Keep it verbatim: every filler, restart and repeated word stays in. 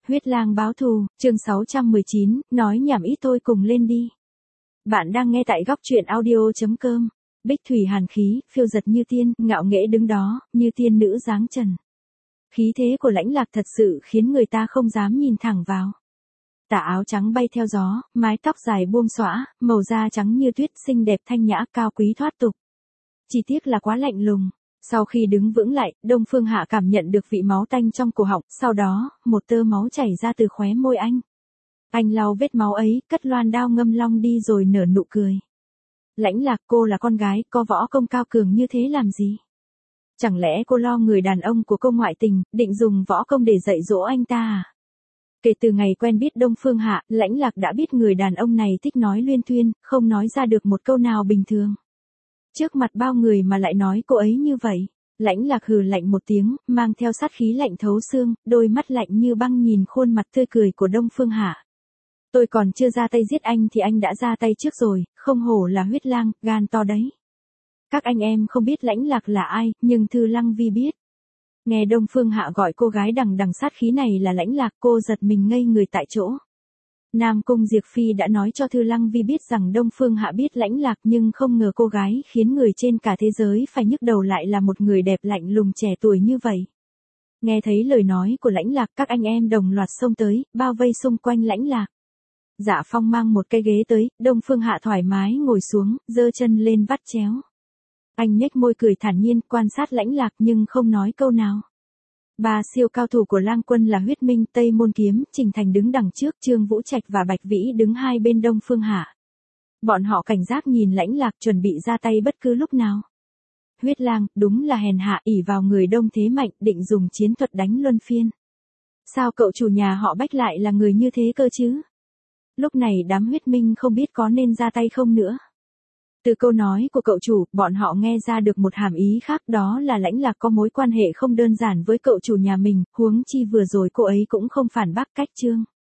Huyết lang báo thù, chương sáu trăm mười chín, nói nhảm ít thôi cùng lên đi. Bạn đang nghe tại góc truyện audio chấm com. Bích thủy hàn khí, phiêu giật như tiên, ngạo nghễ đứng đó, như tiên nữ dáng trần. Khí thế của Lãnh Lạc thật sự khiến người ta không dám nhìn thẳng vào. Tà áo trắng bay theo gió, mái tóc dài buông xõa, màu da trắng như tuyết, xinh đẹp thanh nhã, cao quý thoát tục. Chỉ tiếc là quá lạnh lùng. Sau khi đứng vững lại, Đông Phương Hạ cảm nhận được vị máu tanh trong cổ họng, sau đó, một tơ máu chảy ra từ khóe môi anh. Anh lau vết máu ấy, cất loan đao ngâm long đi rồi nở nụ cười. Lãnh Lạc, cô là con gái, có võ công cao cường như thế làm gì? Chẳng lẽ cô lo người đàn ông của cô ngoại tình, định dùng võ công để dạy dỗ anh ta à? Kể từ ngày quen biết Đông Phương Hạ, Lãnh Lạc đã biết người đàn ông này thích nói luyên thuyên, không nói ra được một câu nào bình thường. Trước mặt bao người mà lại nói cô ấy như vậy. Lãnh Lạc hừ lạnh một tiếng, mang theo sát khí lạnh thấu xương, đôi mắt lạnh như băng nhìn khuôn mặt tươi cười của Đông Phương Hạ. Tôi còn chưa ra tay giết anh thì anh đã ra tay trước rồi, không hổ là huyết lang, gan to đấy. Các anh em không biết Lãnh Lạc là ai, nhưng Thư Lăng Vi biết. Nghe Đông Phương Hạ gọi cô gái đằng đằng sát khí này là Lãnh Lạc, cô giật mình ngây người tại chỗ. Nam Cung Diệp Phi đã nói cho Thư Lăng Vi biết rằng Đông Phương Hạ biết Lãnh Lạc, nhưng không ngờ cô gái khiến người trên cả thế giới phải nhức đầu lại là một người đẹp lạnh lùng trẻ tuổi như vậy. Nghe thấy lời nói của Lãnh Lạc, các anh em đồng loạt xông tới, bao vây xung quanh Lãnh Lạc. Dạ Phong mang một cái ghế tới, Đông Phương Hạ thoải mái ngồi xuống, giơ chân lên vắt chéo. Anh nhếch môi cười thản nhiên, quan sát Lãnh Lạc nhưng không nói câu nào. Ba siêu cao thủ của Lang Quân là Huyết Minh, Tây Môn Kiếm, Trình Thành đứng đằng trước, Trương Vũ Trạch và Bạch Vĩ đứng hai bên Đông Phương Hạ. Bọn họ cảnh giác nhìn Lãnh Lạc, chuẩn bị ra tay bất cứ lúc nào. Huyết Lang, đúng là hèn hạ, ỷ vào người đông thế mạnh, định dùng chiến thuật đánh luân phiên. Sao cậu chủ nhà họ Bách lại là người như thế cơ chứ? Lúc này đám Huyết Minh không biết có nên ra tay không nữa. Từ câu nói của cậu chủ, bọn họ nghe ra được một hàm ý khác, đó là Lãnh Lạc có mối quan hệ không đơn giản với cậu chủ nhà mình, huống chi vừa rồi cô ấy cũng không phản bác Cách Trương.